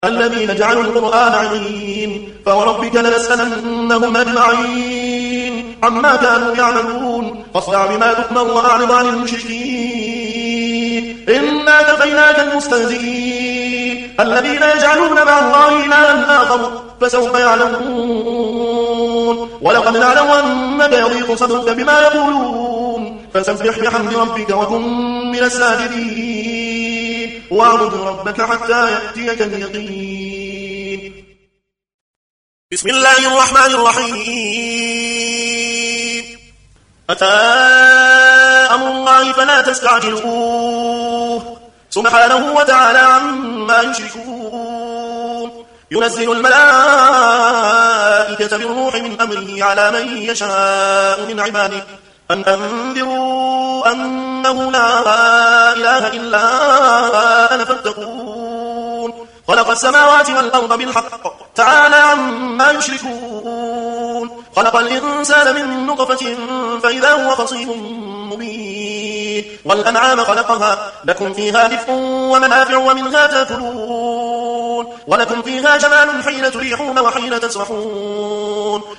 الذين جعلوا القرآن عظيم فوربك لنسألنهم أجمعين عما كانوا يعملون فاصدع بما تؤمر وأعرض عن المشركين إنا كفيناك المستهزئين الذين يجعلون مع الله إلها آخر فسوف يعلمون ولقد نعلم أنك يضيق صدرك بما يقولون فسبح بحمد ربك وكن من الساجدين واعبد ربك حتى يأتيك اليقين. بسم الله الرحمن الرحيم. أتى أمر الله فلا تستعجلوه سبحانه وتعالى عما يشركون ينزل الملائكة بالروح من أمره على من يشاء من عباده أن أنذروا أنه لا إله إلا أنا فاتقون خلق السماوات والأرض بالحق تعالى عما يشركون خلق الإنسان من نطفة فإذا هو خصيم مبين والأنعام خلقها لكم فيها دفء ومنافع ومنها تأكلون ولكم فيها جمال حين تريحون وحين تسرحون